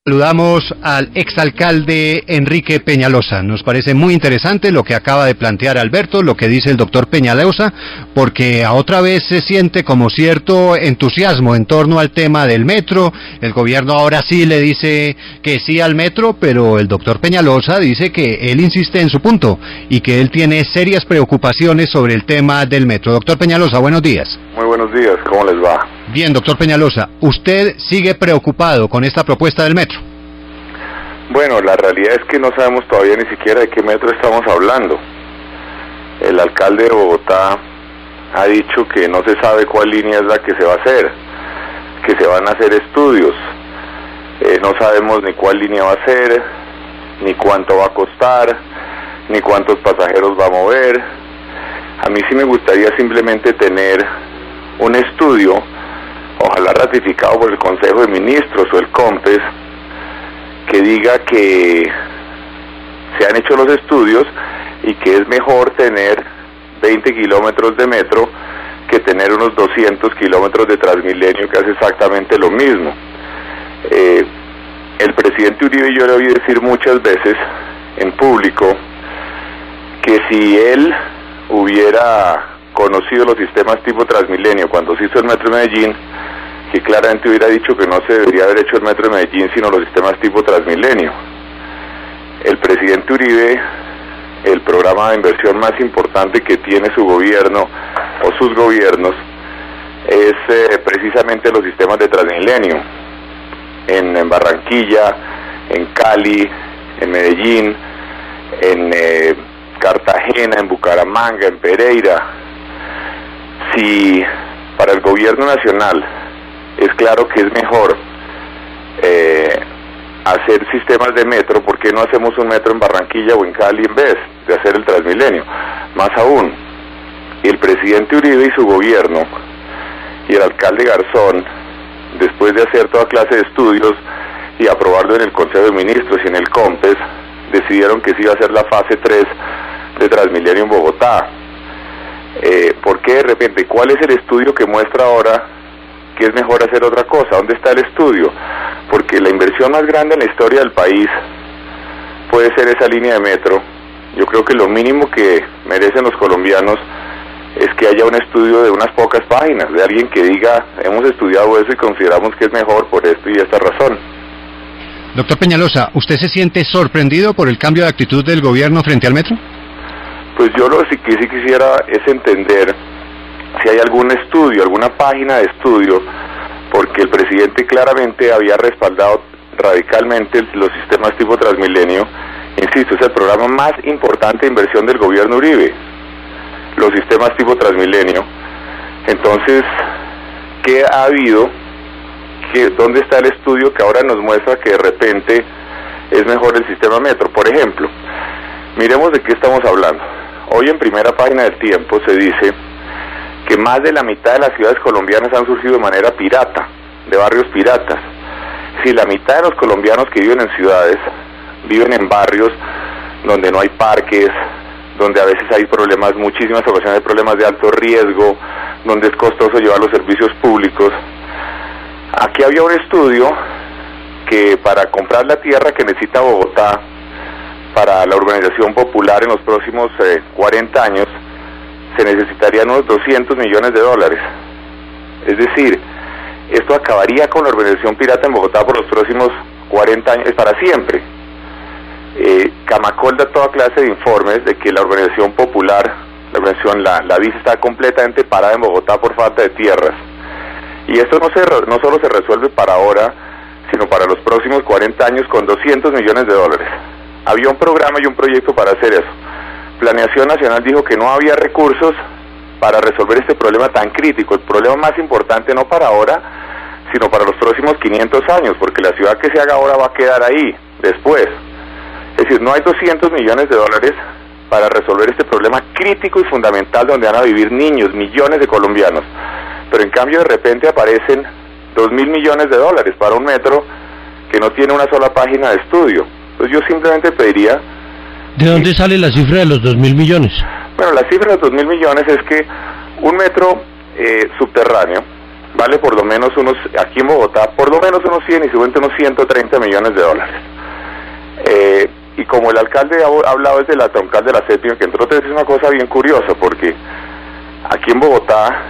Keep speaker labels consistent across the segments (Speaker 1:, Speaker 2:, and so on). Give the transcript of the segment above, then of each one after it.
Speaker 1: Saludamos al exalcalde Enrique Peñalosa. Nos parece muy interesante lo que acaba de plantear Alberto, lo que dice el doctor Peñalosa, porque a otra vez se siente como cierto entusiasmo en torno al tema del metro. El gobierno ahora sí le dice que sí al metro, pero el doctor Peñalosa dice que él insiste en su punto y que él tiene serias preocupaciones sobre el tema del metro. Doctor Peñalosa, buenos días.
Speaker 2: Muy buenos días, ¿cómo les va?
Speaker 1: Bien, doctor Peñalosa, ¿usted sigue preocupado con esta propuesta del metro?
Speaker 2: Bueno, la realidad es que no sabemos todavía ni siquiera de qué metro estamos hablando. El alcalde de Bogotá ha dicho que no se sabe cuál línea es la que se va a hacer, que se van a hacer estudios. No sabemos ni cuál línea va a ser, ni cuánto va a costar, ni cuántos pasajeros va a mover. A mí sí me gustaría simplemente tener un estudio, ojalá ratificado por el Consejo de Ministros o el COMPES, que diga que se han hecho los estudios y que es mejor tener 20 kilómetros de metro que tener unos 200 kilómetros de Transmilenio, que hace exactamente lo mismo. El presidente Uribe, yo le oí decir muchas veces en público que si él hubiera conocido los sistemas tipo Transmilenio cuando se hizo el metro de Medellín, que claramente hubiera dicho que no se debería haber hecho el metro de Medellín sino los sistemas tipo Transmilenio. El presidente Uribe, el programa de inversión más importante que tiene su gobierno o sus gobiernos es precisamente los sistemas de Transmilenio en Barranquilla, en Cali, en Medellín, en Cartagena, en Bucaramanga, en Pereira. Si para el gobierno nacional es claro que es mejor hacer sistemas de metro, ¿por qué no hacemos un metro en Barranquilla o en Cali en vez de hacer el Transmilenio? Más aún, el presidente Uribe y su gobierno y el alcalde Garzón, después de hacer toda clase de estudios y aprobarlo en el Consejo de Ministros y en el COMPES, decidieron que se iba a hacer la fase 3 de Transmilenio en Bogotá. ¿Por qué de repente? ¿Cuál es el estudio que muestra ahora que es mejor hacer otra cosa? ¿Dónde está el estudio? Porque la inversión más grande en la historia del país puede ser esa línea de metro. Yo creo que lo mínimo que merecen los colombianos es que haya un estudio de unas pocas páginas, de alguien que diga, hemos estudiado eso y consideramos que es mejor por esto y esta razón.
Speaker 1: Doctor Peñalosa, ¿usted se siente sorprendido por el cambio de actitud del gobierno frente al metro?
Speaker 2: Pues yo lo que sí quisiera es entender si hay algún estudio, alguna página de estudio, porque el presidente claramente había respaldado radicalmente los sistemas tipo Transmilenio. Insisto, es el programa más importante de inversión del gobierno Uribe, los sistemas tipo Transmilenio. Entonces, ¿qué ha habido? ¿Dónde está el estudio que ahora nos muestra que de repente es mejor el sistema metro? Por ejemplo, miremos de qué estamos hablando. Hoy en primera página del Tiempo se dice que más de la mitad de las ciudades colombianas han surgido de manera pirata, de barrios piratas. Si la mitad de los colombianos que viven en ciudades viven en barrios donde no hay parques, donde a veces hay problemas, muchísimas ocasiones hay problemas de alto riesgo, donde es costoso llevar los servicios públicos. Aquí había un estudio que para comprar la tierra que necesita Bogotá para la urbanización popular en los próximos 40 años, se necesitarían unos 200 millones de dólares. Es decir, esto acabaría con la urbanización pirata en Bogotá por los próximos 40 años, es para siempre. Camacol da toda clase de informes de que la urbanización popular, la visa está completamente parada en Bogotá por falta de tierras. Y esto no solo se resuelve para ahora, sino para los próximos 40 años con 200 millones de dólares. Había un programa y un proyecto para hacer eso. Planeación Nacional dijo que no había recursos para resolver este problema tan crítico, el problema más importante no para ahora, sino para los próximos 500 años, porque la ciudad que se haga ahora va a quedar ahí, después. Es decir, no hay 200 millones de dólares para resolver este problema crítico y fundamental donde van a vivir niños, millones de colombianos. Pero en cambio de repente aparecen 2.000 millones de dólares para un metro que no tiene una sola página de estudio. Entonces yo simplemente pediría...
Speaker 3: ¿De dónde sale la cifra de los 2.000 millones?
Speaker 2: Bueno, la cifra de los 2.000 millones es que un metro subterráneo vale por lo menos aquí en Bogotá, por lo menos unos 100 y seguramente unos 130 millones de dólares. Y como el alcalde ha hablado desde la troncal de la séptima, que entre otras es una cosa bien curiosa, porque aquí en Bogotá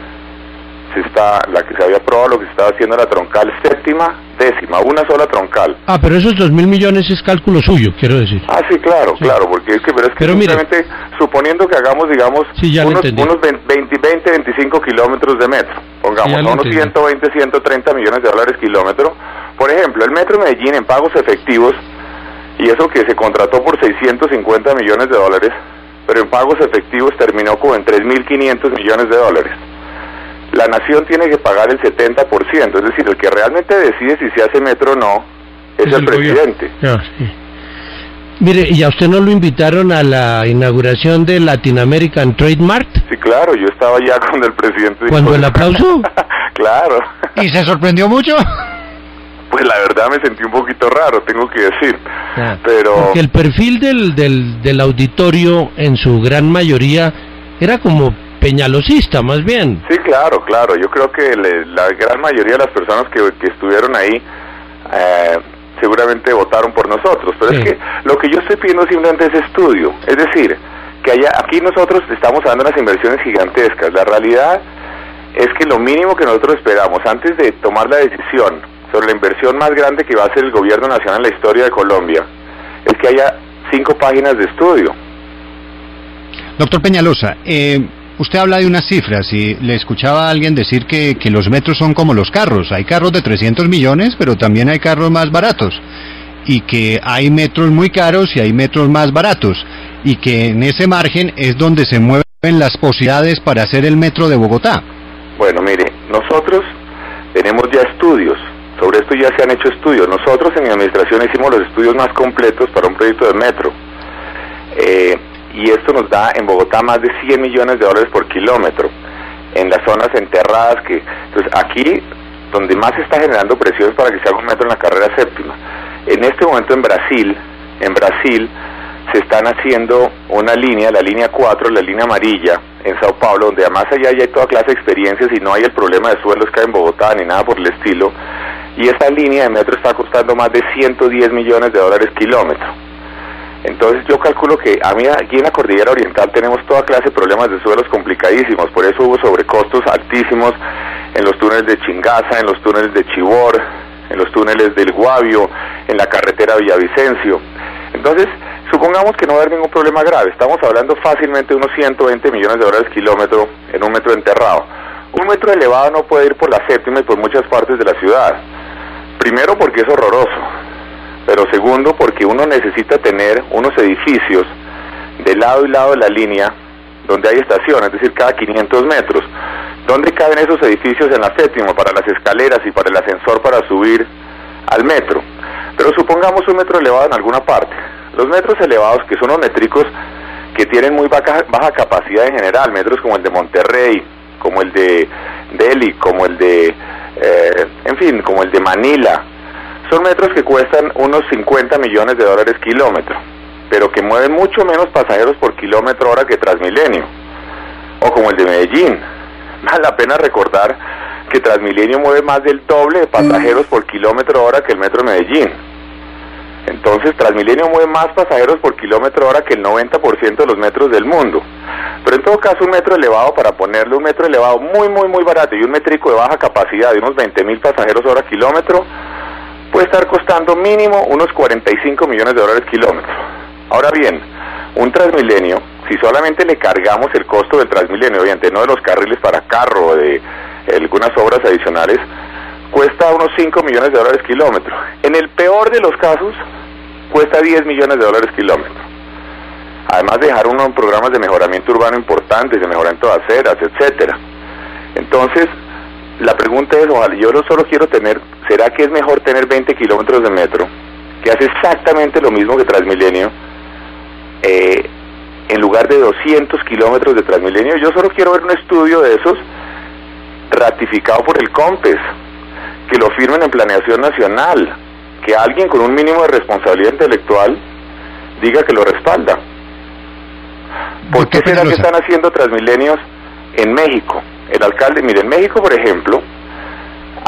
Speaker 2: la que se había aprobado, lo que se estaba haciendo la troncal séptima, décima, una sola troncal.
Speaker 3: Pero esos 2.000 millones es cálculo suyo, quiero decir.
Speaker 2: Sí, claro, porque es que simplemente, suponiendo que hagamos, digamos, unos 25 kilómetros de metro, pongamos, unos 120, 130 millones de dólares kilómetro. Por ejemplo, el metro de Medellín en pagos efectivos, y eso que se contrató por 650 millones de dólares, pero en pagos efectivos terminó como en 3.500 millones de dólares. La nación tiene que pagar el 70%, es decir, el que realmente decide si se hace metro o no es el presidente.
Speaker 3: Sí. Mire, ¿y a usted no lo invitaron a la inauguración de Latin American Trade Mart?
Speaker 2: Sí, claro, yo estaba ya con el presidente.
Speaker 3: ¿Cuándo el aplauso?
Speaker 2: Claro.
Speaker 1: ¿Y se sorprendió mucho?
Speaker 2: Pues la verdad me sentí un poquito raro, tengo que decir, pero...
Speaker 3: Porque el perfil del auditorio en su gran mayoría era como peñalosista, más bien.
Speaker 2: Sí, claro, yo creo que la gran mayoría de las personas que estuvieron ahí seguramente votaron por nosotros, pero es que lo que yo estoy pidiendo simplemente es estudio, es decir, que aquí nosotros estamos dando unas inversiones gigantescas. La realidad es que lo mínimo que nosotros esperamos antes de tomar la decisión sobre la inversión más grande que va a hacer el gobierno nacional en la historia de Colombia es que haya 5 páginas de estudio.
Speaker 1: Doctor Peñalosa, usted habla de unas cifras y le escuchaba a alguien decir que los metros son como los carros. Hay carros de 300 millones, pero también hay carros más baratos. Y que hay metros muy caros y hay metros más baratos. Y que en ese margen es donde se mueven las posibilidades para hacer el metro de Bogotá.
Speaker 2: Bueno, mire, nosotros tenemos ya estudios. Sobre esto ya se han hecho estudios. Nosotros en mi administración hicimos los estudios más completos para un proyecto de metro. Y esto nos da en Bogotá más de 100 millones de dólares por kilómetro, en las zonas enterradas entonces aquí, donde más se está generando presión es para que se haga un metro en la carrera séptima. En este momento en Brasil se están haciendo una línea, la línea 4, la línea amarilla, en Sao Paulo, donde además allá ya hay toda clase de experiencias y no hay el problema de suelos que hay en Bogotá ni nada por el estilo, y esa línea de metro está costando más de 110 millones de dólares kilómetro. Entonces yo calculo que aquí en la Cordillera Oriental tenemos toda clase de problemas de suelos complicadísimos, por eso hubo sobrecostos altísimos en los túneles de Chingaza, en los túneles de Chivor, en los túneles del Guavio, en la carretera Villavicencio. Entonces, supongamos que no va a haber ningún problema grave, estamos hablando fácilmente de unos 120 millones de dólares kilómetro en un metro enterrado. Un metro elevado no puede ir por la séptima y por muchas partes de la ciudad. Primero porque es horroroso, pero segundo porque uno necesita tener unos edificios de lado y lado de la línea donde hay estaciones, es decir, cada 500 metros. ¿Dónde caben esos edificios en la séptima? Para las escaleras y para el ascensor para subir al metro. Pero supongamos un metro elevado en alguna parte. Los metros elevados, que son los métricos que tienen muy baja capacidad en general, metros como el de Monterrey, como el de Delhi, como el de, como el de Manila, son metros que cuestan unos 50 millones de dólares kilómetro, pero que mueven mucho menos pasajeros por kilómetro hora que Transmilenio, o como el de Medellín. Vale la pena recordar que Transmilenio mueve más del doble de pasajeros por kilómetro hora que el metro de Medellín. Entonces Transmilenio mueve más pasajeros por kilómetro hora que el 90% de los metros del mundo. Pero en todo caso un metro elevado, para ponerle un metro elevado muy barato y un métrico de baja capacidad de unos 20.000 pasajeros hora kilómetro, puede estar costando mínimo unos 45 millones de dólares kilómetro. Ahora bien, un Transmilenio, si solamente le cargamos el costo del Transmilenio, obviamente no de los carriles para carro o de algunas obras adicionales, cuesta unos 5 millones de dólares kilómetro. En el peor de los casos, cuesta 10 millones de dólares kilómetro. Además de dejar unos programas de mejoramiento urbano importantes, de mejoramiento de aceras, etcétera. Entonces, la pregunta es, yo solo quiero tener, ¿será que es mejor tener 20 kilómetros de metro, que hace exactamente lo mismo que Transmilenio, en lugar de 200 kilómetros de Transmilenio? Yo solo quiero ver un estudio de esos ratificado por el COMPES, que lo firmen en Planeación Nacional, que alguien con un mínimo de responsabilidad intelectual diga que lo respalda. ¿Por qué será que están haciendo Transmilenios en México? El alcalde, mire, en México, por ejemplo,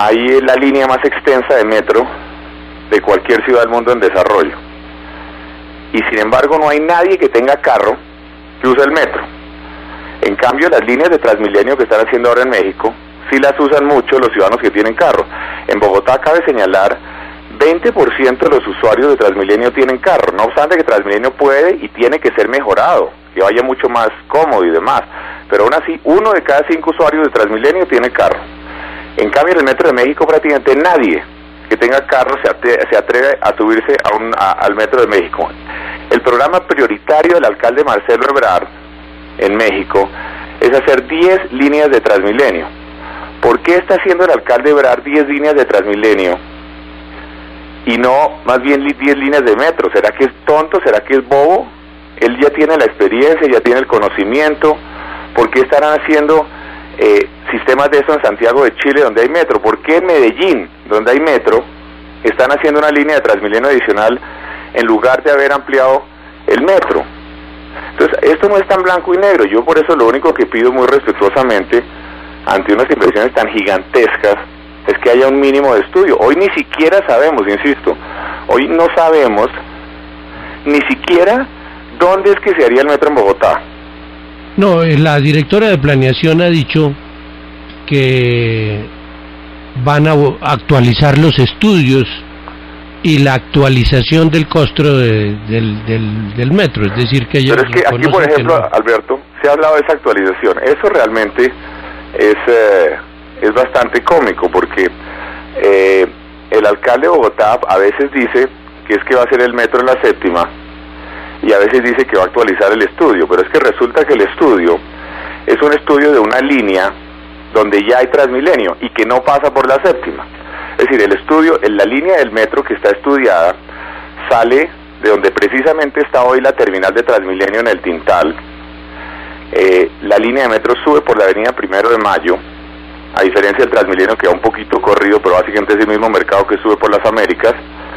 Speaker 2: hay la línea más extensa de metro de cualquier ciudad del mundo en desarrollo. Y sin embargo no hay nadie que tenga carro que use el metro. En cambio, las líneas de Transmilenio que están haciendo ahora en México, sí las usan mucho los ciudadanos que tienen carro. En Bogotá, cabe señalar, 20% de los usuarios de Transmilenio tienen carro, no obstante que Transmilenio puede y tiene que ser mejorado, que vaya mucho más cómodo y demás, pero aún así, 1 de cada 5 usuarios de Transmilenio tiene carro. En cambio, en el Metro de México prácticamente nadie que tenga carro se atreve a subirse al Metro de México. El programa prioritario del alcalde Marcelo Ebrard en México es hacer 10 líneas de Transmilenio. ¿Por qué está haciendo el alcalde Ebrard 10 líneas de Transmilenio y no más bien 10 líneas de metro? ¿Será que es tonto? ¿Será que es bobo? Él ya tiene la experiencia, ya tiene el conocimiento. ¿Por qué estarán haciendo sistemas de eso en Santiago de Chile donde hay metro? ¿Por qué en Medellín, donde hay metro, están haciendo una línea de Transmilenio adicional en lugar de haber ampliado el metro? Entonces, esto no es tan blanco y negro. Yo por eso lo único que pido muy respetuosamente ante unas inversiones tan gigantescas es que haya un mínimo de estudio. Hoy ni siquiera sabemos, insisto, hoy no sabemos ni siquiera dónde es que se haría el metro en Bogotá.
Speaker 3: No, la directora de planeación ha dicho que van a actualizar los estudios y la actualización del costo del metro, es decir, que ellos...
Speaker 2: Pero es que aquí, por ejemplo, no... Alberto, se ha hablado de esa actualización. Eso realmente es bastante cómico, porque el alcalde de Bogotá a veces dice que es que va a hacer el metro en la séptima, y a veces dice que va a actualizar el estudio, pero es que resulta que el estudio es un estudio de una línea donde ya hay Transmilenio y que no pasa por la séptima. Es decir, el estudio, en la línea del metro que está estudiada, sale de donde precisamente está hoy la terminal de Transmilenio en el Tintal. La línea de metro sube por la avenida 1 de Mayo, a diferencia del Transmilenio que va un poquito corrido, pero básicamente es el mismo mercado que sube por las Américas.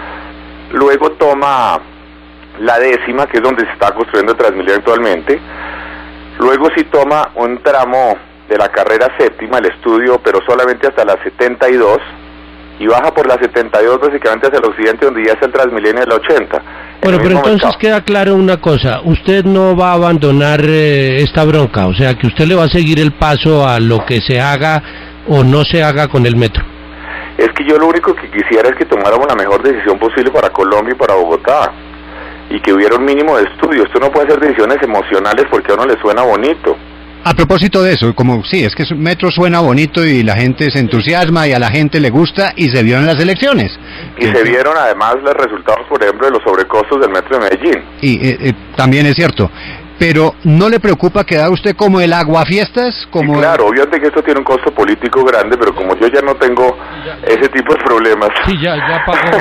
Speaker 2: Luego toma la 10ª, que es donde se está construyendo el Transmilenio actualmente. Luego sí toma un tramo de la carrera séptima, el estudio, pero solamente hasta la 72, y baja por la 72 básicamente hacia el occidente, donde ya está el Transmilenio de la 80.
Speaker 3: Bueno, pero entonces mercado. Queda claro una cosa, usted no va a abandonar esta bronca, o sea que usted le va a seguir el paso a lo que se haga o no se haga con el metro.
Speaker 2: Es que yo lo único que quisiera es que tomáramos la mejor decisión posible para Colombia y para Bogotá, y que hubiera un mínimo de estudio. Esto no puede ser decisiones emocionales porque a uno le suena bonito.
Speaker 1: A propósito de eso, como sí, es que el metro suena bonito y la gente se entusiasma y a la gente le gusta y se vio en las elecciones.
Speaker 2: Y se vieron además los resultados, por ejemplo, de los sobrecostos del metro de Medellín.
Speaker 1: Y también es cierto. Pero ¿no le preocupa quedar usted como el aguafiestas? Como
Speaker 2: sí, claro, obviamente que esto tiene un costo político grande, pero como yo ya no tengo ese tipo de problemas.
Speaker 3: Sí, ya pagó.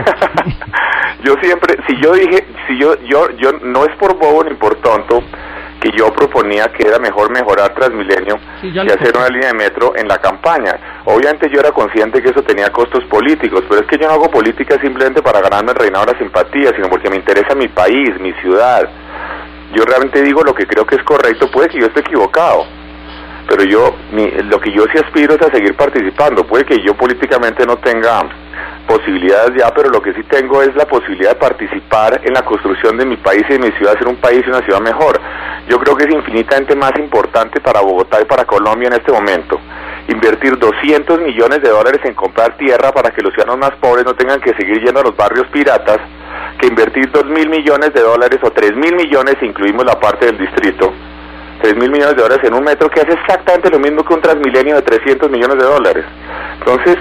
Speaker 2: Yo siempre, si yo no es por bobo ni por tonto, que yo proponía que era mejor mejorar Transmilenio que hacer una línea de metro en la campaña. Obviamente yo era consciente que eso tenía costos políticos, pero es que yo no hago política simplemente para ganarme el reinado de la simpatía, sino porque me interesa mi país, mi ciudad. Yo realmente digo lo que creo que es correcto, puede que yo esté equivocado, pero lo que yo sí aspiro es a seguir participando. Puede que yo políticamente no tenga posibilidades ya, pero lo que sí tengo es la posibilidad de participar en la construcción de mi país y de mi ciudad, hacer un país y una ciudad mejor. Yo creo que es infinitamente más importante para Bogotá y para Colombia en este momento invertir $200 millones en comprar tierra para que los ciudadanos más pobres no tengan que seguir yendo a los barrios piratas, que invertir $2.000 millones o $3.000 millones, si incluimos la parte del distrito, $3.000 millones en un metro que hace exactamente lo mismo que un Transmilenio de $300 millones. Entonces,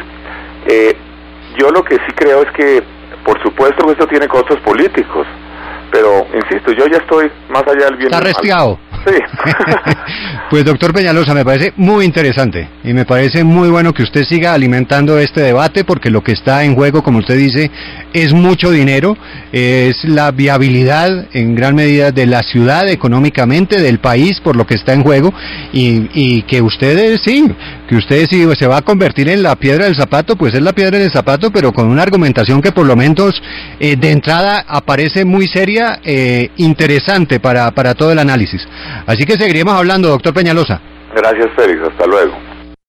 Speaker 2: yo lo que sí creo es que, por supuesto que esto tiene costos políticos, pero, insisto, yo ya estoy más allá del bien.
Speaker 1: Está restiado.
Speaker 2: Sí.
Speaker 1: Pues, doctor Peñalosa, me parece muy interesante y me parece muy bueno que usted siga alimentando este debate, porque lo que está en juego, como usted dice, es mucho dinero, es la viabilidad en gran medida de la ciudad económicamente, del país, por lo que está en juego, y que ustedes sí se va a convertir en la piedra del zapato, pues es la piedra del zapato, pero con una argumentación que por lo menos de entrada aparece muy seria, interesante para todo el análisis. Así que seguiremos hablando, doctor Peñalosa.
Speaker 2: Gracias, Félix, hasta luego.